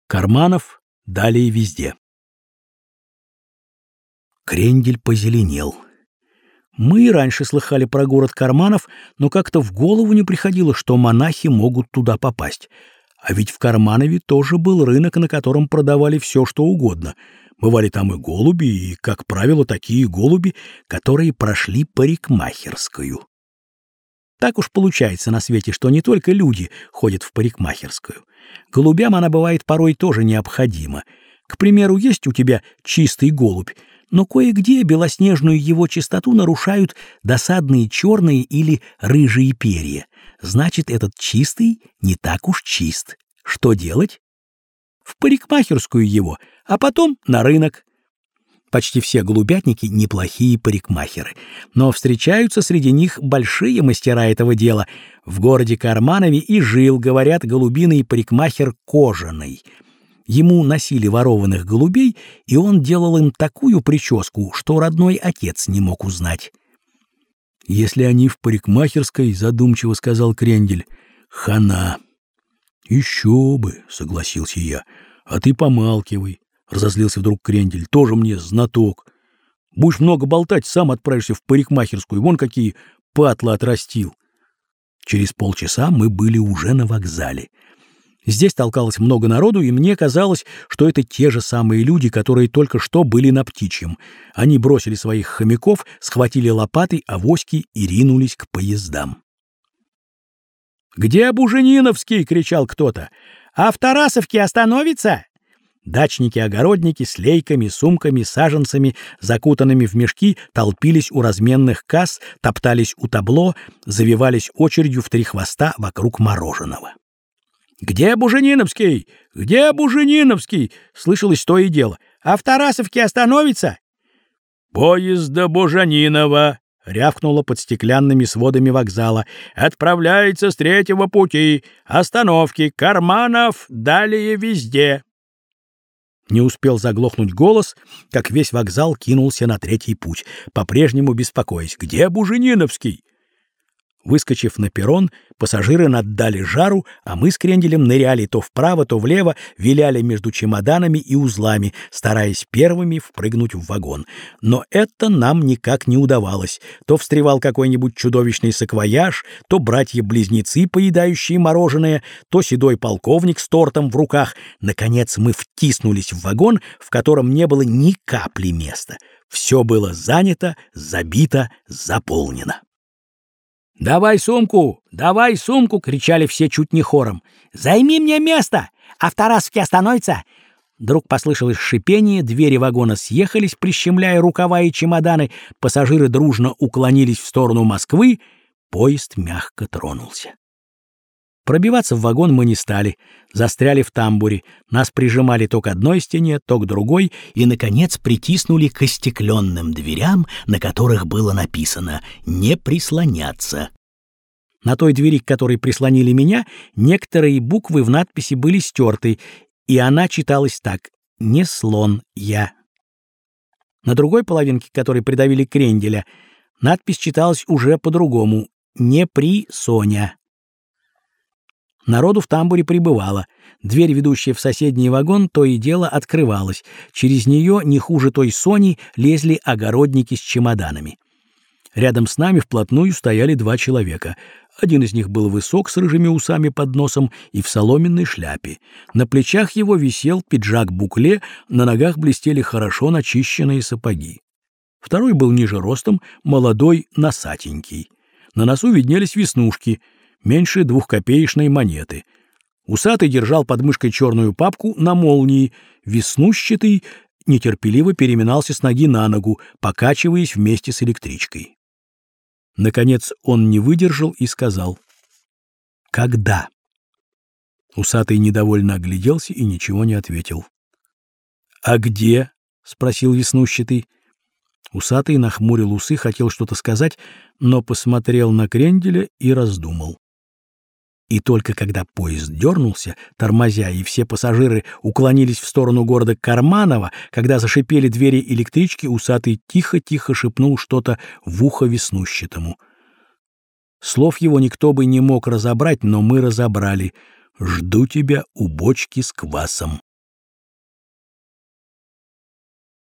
Карманов далее везде. Крендель позеленел. Мы и раньше слыхали про город Карманов, но как-то в голову не приходило, что монахи могут туда попасть. А ведь в Карманове тоже был рынок, на котором продавали все, что угодно. Бывали там и голуби, и, как правило, такие голуби, которые прошли парикмахерскую. Так уж получается на свете, что не только люди ходят в парикмахерскую. Голубям она бывает порой тоже необходима. К примеру, есть у тебя чистый голубь, но кое-где белоснежную его чистоту нарушают досадные черные или рыжие перья. Значит, этот чистый не так уж чист. Что делать? В парикмахерскую его, а потом на рынок. Почти все голубятники неплохие парикмахеры, но встречаются среди них большие мастера этого дела. В городе Карманове и жил, говорят, голубиный парикмахер Кожаный. Ему носили ворованных голубей, и он делал им такую прическу, что родной отец не мог узнать. «Если они в парикмахерской, — задумчиво сказал Крендель, — хана». «Еще бы, — согласился я, — а ты помалкивай». Разозлился вдруг Крендель. «Тоже мне знаток. Будешь много болтать, сам отправишься в парикмахерскую. Вон какие патлы отрастил». Через полчаса мы были уже на вокзале. Здесь толкалось много народу, и мне казалось, что это те же самые люди, которые только что были на Птичьем. Они бросили своих хомяков, схватили лопаты, авоськи и ринулись к поездам. «Где Бужениновский?» — кричал кто-то. «А в Тарасовке остановится?» Дачники-огородники с лейками, сумками, саженцами, закутанными в мешки, толпились у разменных касс, топтались у табло, завивались очередью в 3 хвоста вокруг мороженого. «Где Бужениновский? Где Бужениновский?» — слышалось то и дело. «А в Тарасовке остановится?» «Поезд до Буженинова!» — рявкнуло под стеклянными сводами вокзала. «Отправляется с 3-го пути. Остановки Карманов, далее везде». Не успел заглохнуть голос, как весь вокзал кинулся на 3-й путь, по-прежнему беспокоясь. «Где Бужениновский?» Выскочив на перрон, пассажиры наддали жару, а мы с Кренделем ныряли то вправо, то влево, виляли между чемоданами и узлами, стараясь первыми впрыгнуть в вагон. Но это нам никак не удавалось. То встревал какой-нибудь чудовищный саквояж, то братья-близнецы, поедающие мороженое, то седой полковник с тортом в руках. Наконец мы втиснулись в вагон, в котором не было ни капли места. Все было занято, забито, заполнено. «Давай сумку! Давай сумку!» — кричали все чуть не хором. «Займи мне место! А в Тарасовке остановится!» Вдруг послышалось шипение, двери вагона съехались, прищемляя рукава и чемоданы, пассажиры дружно уклонились в сторону Москвы, поезд мягко тронулся. Пробиваться в вагон мы не стали, застряли в тамбуре, нас прижимали то к одной стене, то к другой и, наконец, притиснули к остекленным дверям, на которых было написано «Не прислоняться». На той двери, к которой прислонили меня, некоторые буквы в надписи были стерты, и она читалась так: «Не слон я». На другой половинке, которой придавили Кренделя, надпись читалась уже по-другому: «Не при Соня». Народу в тамбуре прибывало. Дверь, ведущая в соседний вагон, то и дело открывалась. Через нее, не хуже той Сони, лезли огородники с чемоданами. Рядом с нами вплотную стояли 2 человека. Один из них был высок, с рыжими усами под носом и в соломенной шляпе. На плечах его висел пиджак-букле, на ногах блестели хорошо начищенные сапоги. Второй был ниже ростом, молодой, носатенький. На носу виднелись веснушки, меньше 2-копеечной монеты. Усатый держал под мышкой черную папку на молнии, веснущатый нетерпеливо переминался с ноги на ногу, покачиваясь вместе с электричкой. Наконец он не выдержал и сказал: «Когда?» Усатый недовольно огляделся и ничего не ответил. «А где?» — спросил веснущатый. Усатый нахмурил усы, хотел что-то сказать, но посмотрел на Кренделя и раздумал. И только когда поезд дернулся, тормозя, и все пассажиры уклонились в сторону города Карманова, когда зашипели двери электрички, Усатый тихо-тихо шепнул что-то в ухо веснущатому. Слов его никто бы не мог разобрать, но мы разобрали: «Жду тебя у бочки с квасом».